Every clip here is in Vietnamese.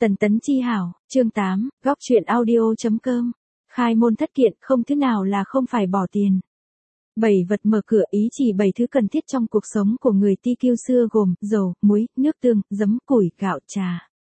Tần Tấn Chi hảo, chương 8, góc chuyện audio.com. Khai môn thất kiện, không thứ nào là không phải bỏ tiền. 7 vật mở cửa, ý chỉ 7 thứ cần thiết trong cuộc sống của người TQ xưa gồm dầu, muối, nước tương, giấm, củi, gạo, trà.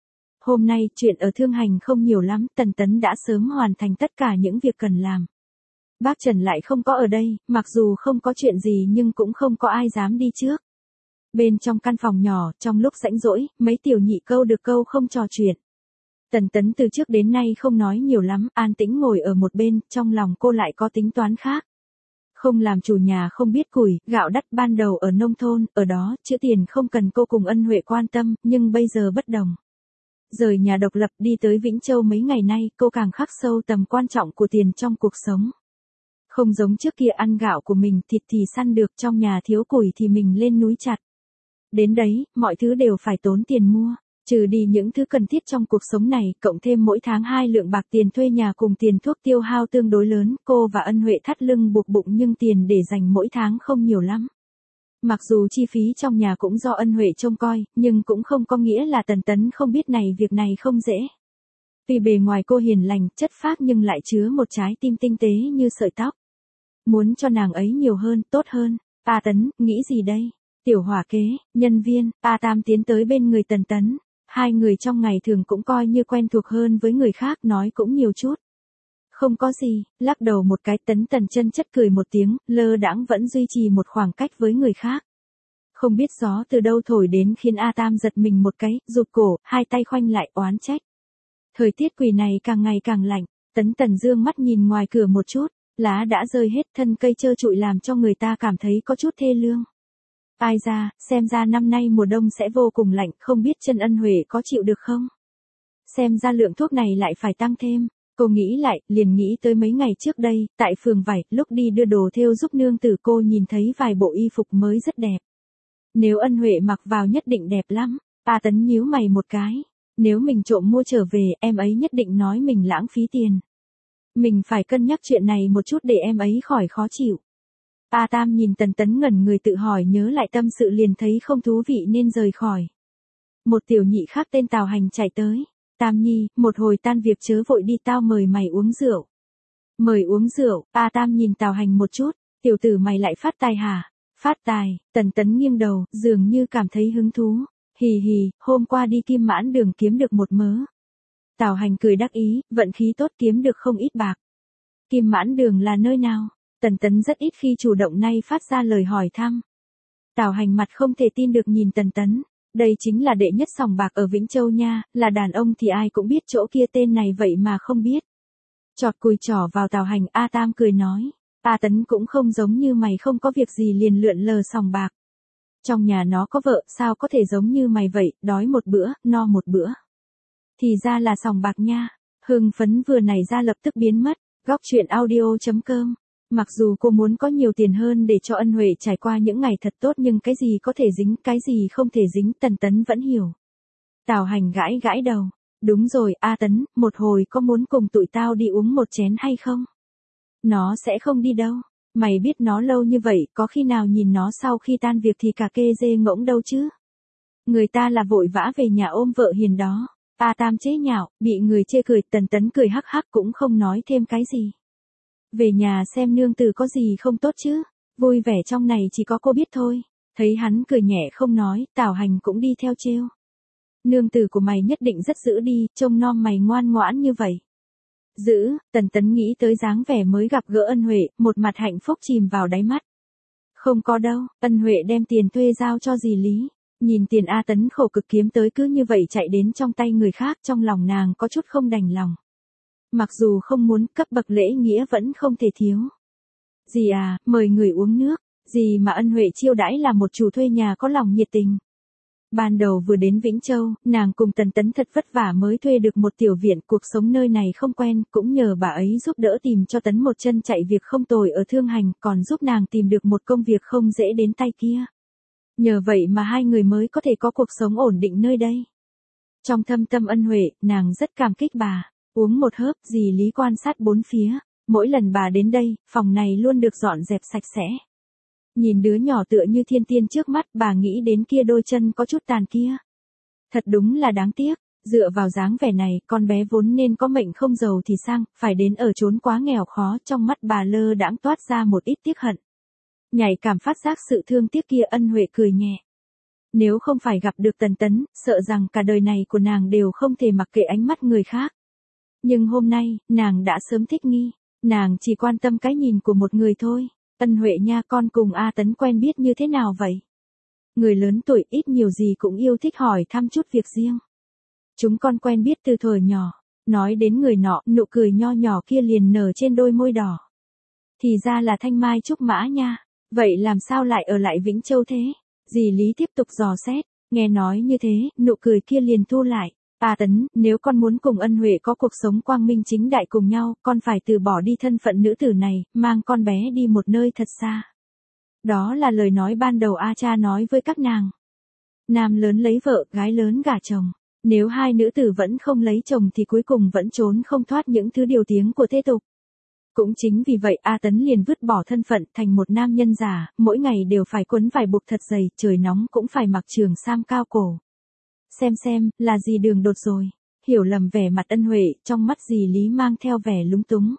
Hôm nay, chuyện ở Thương Hành không nhiều lắm, Tần Tấn đã sớm hoàn thành tất cả những việc cần làm. Bác Trần lại không có ở đây, mặc dù không có chuyện gì nhưng cũng không có ai dám đi trước. Bên trong căn phòng nhỏ, trong lúc rảnh rỗi, mấy tiểu nhị câu được câu không trò chuyện. Tần Tấn từ trước đến nay không nói nhiều lắm, an tĩnh ngồi ở một bên, trong lòng cô lại có tính toán khác. Không làm chủ nhà không biết củi, gạo đắt ban đầu ở nông thôn, ở đó, chữ tiền không cần cô cùng Ân Huệ quan tâm, nhưng bây giờ bất đồng. Rời nhà độc lập đi tới Vĩnh Châu mấy ngày nay, cô càng khắc sâu tầm quan trọng của tiền trong cuộc sống. Không giống trước kia ăn gạo của mình, thịt thì săn được, trong nhà thiếu củi thì mình lên núi chặt. Đến đấy, mọi thứ đều phải tốn tiền mua. Trừ đi những thứ cần thiết trong cuộc sống này, cộng thêm mỗi tháng 2 lượng bạc tiền thuê nhà cùng tiền thuốc tiêu hao tương đối lớn, cô và Ân Huệ thắt lưng buộc bụng nhưng tiền để dành mỗi tháng không nhiều lắm. Mặc dù chi phí trong nhà cũng do Ân Huệ trông coi, nhưng cũng không có nghĩa là Tần Tấn không biết việc này không dễ. Vì bề ngoài cô hiền lành, chất phác nhưng lại chứa một trái tim tinh tế như sợi tóc. Muốn cho nàng ấy nhiều hơn, tốt hơn. A Tấn, nghĩ gì đây? Tiểu hỏa kế, nhân viên, A Tam tiến tới bên người Tần Tấn. Hai người trong ngày thường cũng coi như quen thuộc hơn với người khác, nói cũng nhiều chút. Không có gì, lắc đầu một cái, Tần chân chất cười một tiếng, lơ đãng vẫn duy trì một khoảng cách với người khác. Không biết gió từ đâu thổi đến khiến A Tam giật mình một cái, rụt cổ, hai tay khoanh lại oán trách. Thời tiết quỷ này càng ngày càng lạnh, Tần dương mắt nhìn ngoài cửa một chút, lá đã rơi hết, thân cây trơ trụi làm cho người ta cảm thấy có chút thê lương. Ai ra, xem ra năm nay mùa đông sẽ vô cùng lạnh, không biết chân Ân Huệ có chịu được không? Xem ra lượng thuốc này lại phải tăng thêm. Cô nghĩ lại, liền nghĩ tới mấy ngày trước đây, tại phường vải, lúc đi đưa đồ thêu giúp nương tử cô nhìn thấy vài bộ y phục mới rất đẹp. Nếu Ân Huệ mặc vào nhất định đẹp lắm. A Tấn nhíu mày một cái. Nếu mình trộm mua trở về, em ấy nhất định nói mình lãng phí tiền. Mình phải cân nhắc chuyện này một chút để em ấy khỏi khó chịu. A Tam nhìn Tần Tấn ngẩn người tự hỏi, nhớ lại tâm sự liền thấy không thú vị nên rời khỏi. Một tiểu nhị khác tên Tào Hành chạy tới. Tam Nhi, một hồi tan việc chớ vội đi, tao mời mày uống rượu. Mời uống rượu, A Tam nhìn Tào Hành một chút, tiểu tử mày lại phát tài hả? Phát tài, Tần Tấn nghiêng đầu, dường như cảm thấy hứng thú. Hì hì, hôm qua đi Kim Mãn Đường kiếm được một mớ. Tào Hành cười đắc ý, vận khí tốt kiếm được không ít bạc. Kim Mãn Đường là nơi nào? Tần Tấn rất ít khi chủ động nay phát ra lời hỏi thăm. Tào Hành mặt không thể tin được nhìn Tần Tấn. Đây chính là đệ nhất sòng bạc ở Vĩnh Châu nha, là đàn ông thì ai cũng biết chỗ kia, tên này vậy mà không biết. Chọt cùi trỏ vào Tào Hành, A Tam cười nói. A Tấn cũng không giống như mày không có việc gì liền lượn lờ sòng bạc. Trong nhà nó có vợ, sao có thể giống như mày vậy, đói một bữa, no một bữa. Thì ra là sòng bạc nha. Hưng phấn vừa nảy ra lập tức biến mất. Góc chuyện audio.com. Mặc dù cô muốn có nhiều tiền hơn để cho Ân Huệ trải qua những ngày thật tốt, nhưng cái gì có thể dính, cái gì không thể dính, Tần Tấn vẫn hiểu. Tào Hành gãi gãi đầu. Đúng rồi, A Tấn, một hồi có muốn cùng tụi tao đi uống một chén hay không? Nó sẽ không đi đâu. Mày biết nó lâu như vậy, có khi nào nhìn nó sau khi tan việc thì cả kê dê ngỗng đâu chứ? Người ta là vội vã về nhà ôm vợ hiền đó. A Tam chế nhạo, bị người chê cười, Tần Tấn cười hắc hắc cũng không nói thêm cái gì. Về nhà xem nương tử có gì không tốt chứ, vui vẻ trong này chỉ có cô biết thôi. Thấy hắn cười nhẹ không nói, Tào Hành cũng đi theo trêu. Nương tử của mày nhất định rất dữ đi, trông nom mày ngoan ngoãn như vậy. Dữ, Tần Tấn nghĩ tới dáng vẻ mới gặp gỡ Ân Huệ, một mặt hạnh phúc chìm vào đáy mắt. Không có đâu, Ân Huệ đem tiền thuê giao cho dì Lý. Nhìn tiền A Tấn khổ cực kiếm tới cứ như vậy chạy đến trong tay người khác, trong lòng nàng có chút không đành lòng. Mặc dù không muốn, cấp bậc lễ nghĩa vẫn không thể thiếu. Dì à, mời người uống nước. Dì mà Ân Huệ chiêu đãi là một chủ thuê nhà có lòng nhiệt tình. Ban đầu vừa đến Vĩnh Châu, nàng cùng Tần Tấn thật vất vả mới thuê được một tiểu viện, cuộc sống nơi này không quen, cũng nhờ bà ấy giúp đỡ tìm cho Tấn một chân chạy việc không tồi ở Thương Hành, còn giúp nàng tìm được một công việc không dễ đến tay kia. Nhờ vậy mà hai người mới có thể có cuộc sống ổn định nơi đây. Trong thâm tâm Ân Huệ, nàng rất cảm kích bà. Uống một hớp, dì Lý quan sát bốn phía. Mỗi lần bà đến đây, phòng này luôn được dọn dẹp sạch sẽ. Nhìn đứa nhỏ tựa như thiên tiên trước mắt, bà nghĩ đến kia đôi chân có chút tàn kia. Thật đúng là đáng tiếc. Dựa vào dáng vẻ này, con bé vốn nên có mệnh không giàu thì sang, phải đến ở chốn quá nghèo khó, trong mắt bà lơ đãng toát ra một ít tiếc hận. Nhạy cảm phát giác sự thương tiếc kia, Ân Huệ cười nhẹ. Nếu không phải gặp được Tần Tấn, sợ rằng cả đời này của nàng đều không thể mặc kệ ánh mắt người khác. Nhưng hôm nay, nàng đã sớm thích nghi, nàng chỉ quan tâm cái nhìn của một người thôi. Ân Huệ nha, con cùng A Tấn quen biết như thế nào vậy? Người lớn tuổi ít nhiều gì cũng yêu thích hỏi thăm chút việc riêng. Chúng con quen biết từ thuở nhỏ. Nói đến người nọ, nụ cười nho nhỏ kia liền nở trên đôi môi đỏ. Thì ra là Thanh Mai Trúc Mã nha. Vậy làm sao lại ở lại Vĩnh Châu thế? Dì Lý tiếp tục dò xét. Nghe nói như thế, nụ cười kia liền thu lại. A Tấn, nếu con muốn cùng Ân Huệ có cuộc sống quang minh chính đại cùng nhau, con phải từ bỏ đi thân phận nữ tử này, mang con bé đi một nơi thật xa. Đó là lời nói ban đầu A Cha nói với các nàng. Nam lớn lấy vợ, gái lớn gả chồng. Nếu hai nữ tử vẫn không lấy chồng thì cuối cùng vẫn trốn không thoát những thứ điều tiếng của thế tục. Cũng chính vì vậy A Tấn liền vứt bỏ thân phận thành một nam nhân già, mỗi ngày đều phải quấn vải buộc thật dày, trời nóng cũng phải mặc trường sam cao cổ. Xem, là gì đường đột rồi. Hiểu lầm vẻ mặt Ân Huệ, trong mắt dì Lý mang theo vẻ lúng túng.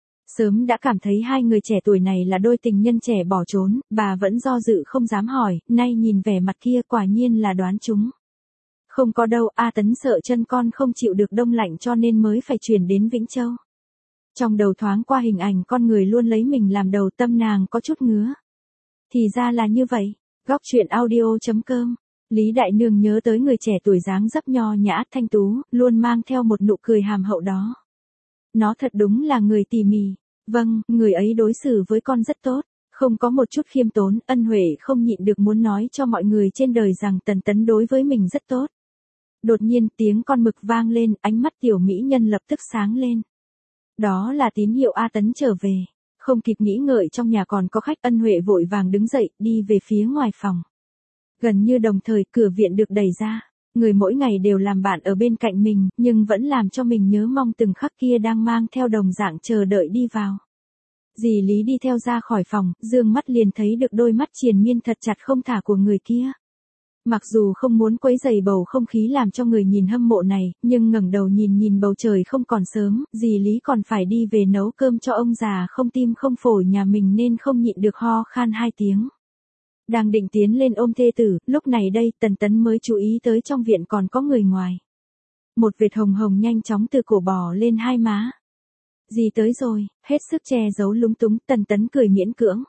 Sớm đã cảm thấy hai người trẻ tuổi này là đôi tình nhân trẻ bỏ trốn, bà vẫn do dự không dám hỏi, nay nhìn vẻ mặt kia quả nhiên là đoán chúng. Không có đâu, A Tấn sợ chân con không chịu được đông lạnh cho nên mới phải chuyển đến Vĩnh Châu. Trong đầu thoáng qua hình ảnh con người luôn lấy mình làm đầu, tâm nàng có chút ngứa. Thì ra là như vậy. Góc truyện audio.com. Lý Đại Nương nhớ tới người trẻ tuổi dáng dấp nho nhã thanh tú, luôn mang theo một nụ cười hàm hậu đó. Nó thật đúng là người tỉ mỉ. Vâng, người ấy đối xử với con rất tốt. Không có một chút khiêm tốn, Ân Huệ không nhịn được muốn nói cho mọi người trên đời rằng Tần Tấn đối với mình rất tốt. Đột nhiên tiếng con mực vang lên, ánh mắt tiểu mỹ nhân lập tức sáng lên. Đó là tín hiệu A Tấn trở về. Không kịp nghĩ ngợi trong nhà còn có khách, Ân Huệ vội vàng đứng dậy, đi về phía ngoài phòng. Gần như đồng thời cửa viện được đẩy ra. Người mỗi ngày đều làm bạn ở bên cạnh mình, nhưng vẫn làm cho mình nhớ mong từng khắc kia đang mang theo đồng dạng chờ đợi đi vào. Dì Lý đi theo ra khỏi phòng, dương mắt liền thấy được đôi mắt triền miên thật chặt không thả của người kia. Mặc dù không muốn quấy rầy bầu không khí làm cho người nhìn hâm mộ này, nhưng ngẩng đầu nhìn bầu trời không còn sớm, dì Lý còn phải đi về nấu cơm cho ông già không tim không phổi nhà mình nên không nhịn được ho khan 2 tiếng. Đang định tiến lên ôm thê tử, lúc này đây Tần Tấn mới chú ý tới trong viện còn có người ngoài. Một vệt hồng hồng nhanh chóng từ cổ bò lên hai má. Dì tới rồi, hết sức che giấu lúng túng, Tần Tấn cười miễn cưỡng.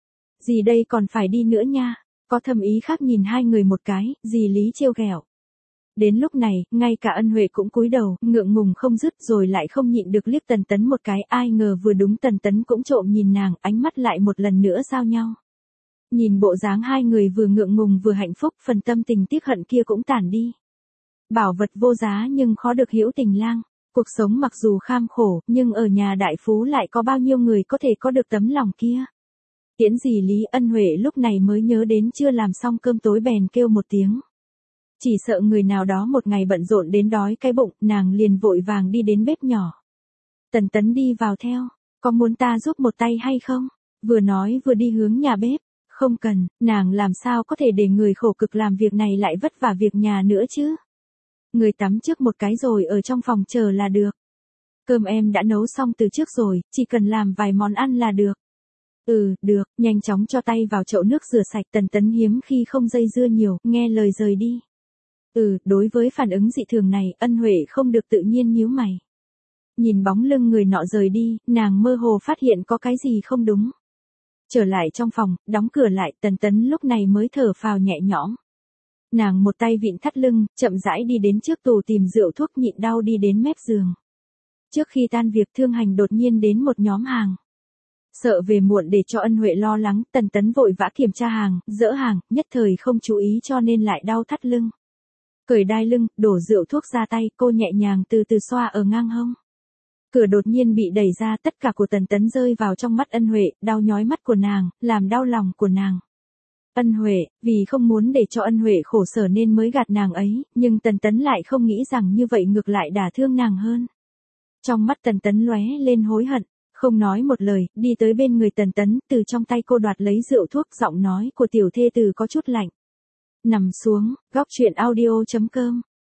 Dì đây còn phải đi nữa nha. Có thâm ý khác nhìn hai người một cái, dì Lý trêu ghẹo. Đến lúc này, ngay cả Ân Huệ cũng cúi đầu, ngượng ngùng không dứt rồi lại không nhịn được liếc Tần Tấn một cái, ai ngờ vừa đúng Tần Tấn cũng trộm nhìn nàng, ánh mắt lại một lần nữa giao nhau. Nhìn bộ dáng hai người vừa ngượng ngùng vừa hạnh phúc, phần tâm tình tiếc hận kia cũng tản đi. Bảo vật vô giá nhưng khó được hữu tình lang. Cuộc sống mặc dù kham khổ, nhưng ở nhà đại phú lại có bao nhiêu người có thể có được tấm lòng kia. Tiễn dì Lý, Ân Huệ lúc này mới nhớ đến chưa làm xong cơm tối bèn kêu một tiếng. Chỉ sợ người nào đó một ngày bận rộn đến đói cái bụng, nàng liền vội vàng đi đến bếp nhỏ. Tần Tấn đi vào theo, có muốn ta giúp một tay hay không? Vừa nói vừa đi hướng nhà bếp. Không cần, nàng làm sao có thể để người khổ cực làm việc này lại vất vả việc nhà nữa chứ? Người tắm trước một cái rồi ở trong phòng chờ là được. Cơm em đã nấu xong từ trước rồi, chỉ cần làm vài món ăn là được. Được, nhanh chóng cho tay vào chậu nước rửa sạch. Tần Tấn hiếm khi không dây dưa nhiều, nghe lời rời đi. Đối với phản ứng dị thường này, Ân Huệ không được tự nhiên nhíu mày. Nhìn bóng lưng người nọ rời đi, nàng mơ hồ phát hiện có cái gì không đúng. Trở lại trong phòng, đóng cửa lại, Tần Tấn lúc này mới thở phào nhẹ nhõm. Nàng một tay vịn thắt lưng, chậm rãi đi đến trước tủ tìm rượu thuốc nhịn đau đi đến mép giường. Trước khi tan việc Thương Hành đột nhiên đến một nhóm hàng. Sợ về muộn để cho Ân Huệ lo lắng, Tần Tấn vội vã kiểm tra hàng, dỡ hàng, nhất thời không chú ý cho nên lại đau thắt lưng. Cởi đai lưng, đổ rượu thuốc ra tay, cô nhẹ nhàng từ từ xoa ở ngang hông. Cửa đột nhiên bị đẩy ra, tất cả của Tần Tấn rơi vào trong mắt Ân Huệ, đau nhói mắt của nàng, làm đau lòng của nàng. Ân Huệ, vì không muốn để cho Ân Huệ khổ sở nên mới gạt nàng ấy, nhưng Tần Tấn lại không nghĩ rằng như vậy ngược lại đả thương nàng hơn. Trong mắt Tần Tấn lóe lên hối hận, không nói một lời, đi tới bên người Tần Tấn, từ trong tay cô đoạt lấy rượu thuốc, giọng nói của tiểu thê tử có chút lạnh. Nằm xuống, góc truyện audio.com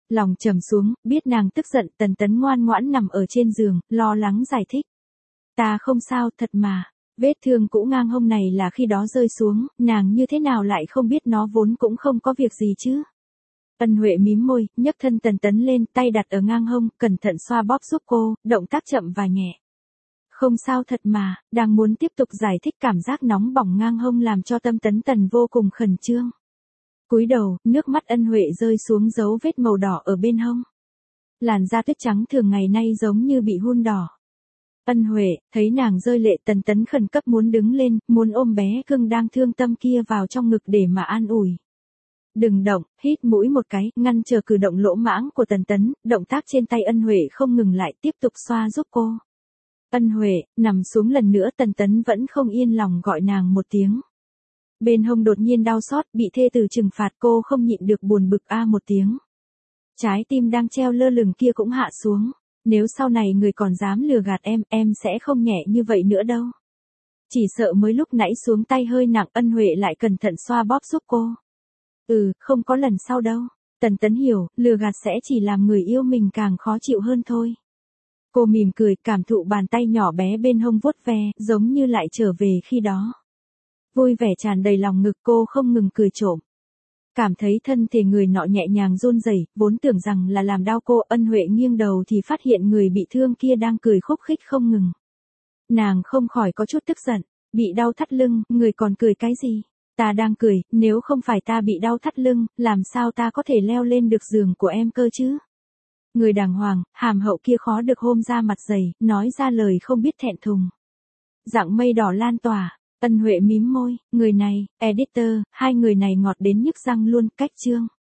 Lòng trầm xuống, biết nàng tức giận, Tần Tấn ngoan ngoãn nằm ở trên giường, lo lắng giải thích. Ta không sao, thật mà. Vết thương cũ ngang hông này là khi đó rơi xuống, nàng như thế nào lại không biết nó vốn cũng không có việc gì chứ. Ân Huệ mím môi, nhấc thân Tần Tấn lên, tay đặt ở ngang hông, cẩn thận xoa bóp giúp cô, động tác chậm và nhẹ. Không sao thật mà, đang muốn tiếp tục giải thích cảm giác nóng bỏng ngang hông làm cho tâm Tấn Tần vô cùng khẩn trương. Cúi đầu, nước mắt Ân Huệ rơi xuống dấu vết màu đỏ ở bên hông. Làn da tuyết trắng thường ngày nay giống như bị hun đỏ. Ân Huệ, thấy nàng rơi lệ, Tần Tấn khẩn cấp muốn đứng lên, muốn ôm bé cưng đang thương tâm kia vào trong ngực để mà an ủi. Đừng động, hít mũi một cái, ngăn chờ cử động lỗ mãng của Tần Tấn, động tác trên tay Ân Huệ không ngừng lại, tiếp tục xoa giúp cô. Ân Huệ, nằm xuống lần nữa, Tần Tấn vẫn không yên lòng gọi nàng một tiếng. Bên hông đột nhiên đau xót, bị thê tử trừng phạt, cô không nhịn được buồn bực a một tiếng. Trái tim đang treo lơ lửng kia cũng hạ xuống. Nếu sau này người còn dám lừa gạt em sẽ không nhẹ như vậy nữa đâu. Chỉ sợ mới lúc nãy xuống tay hơi nặng, Ân Huệ lại cẩn thận xoa bóp giúp cô. Không có lần sau đâu. Tần Tấn hiểu, lừa gạt sẽ chỉ làm người yêu mình càng khó chịu hơn thôi. Cô mỉm cười, cảm thụ bàn tay nhỏ bé bên hông vuốt ve, giống như lại trở về khi đó. Vui vẻ tràn đầy lòng ngực, cô không ngừng cười trộm. Cảm thấy thân thể người nọ nhẹ nhàng run rẩy, vốn tưởng rằng là làm đau cô, Ân Huệ nghiêng đầu thì phát hiện người bị thương kia đang cười khúc khích không ngừng. Nàng không khỏi có chút tức giận, bị đau thắt lưng, người còn cười cái gì? Ta đang cười, nếu không phải ta bị đau thắt lưng, làm sao ta có thể leo lên được giường của em cơ chứ? Người đàng hoàng, hàm hậu kia khó được hôm ra mặt dày, nói ra lời không biết thẹn thùng. Dạng mây đỏ lan tỏa. Ân Huệ mím môi, người này, editor, hai người này ngọt đến nhức răng luôn, cách chương.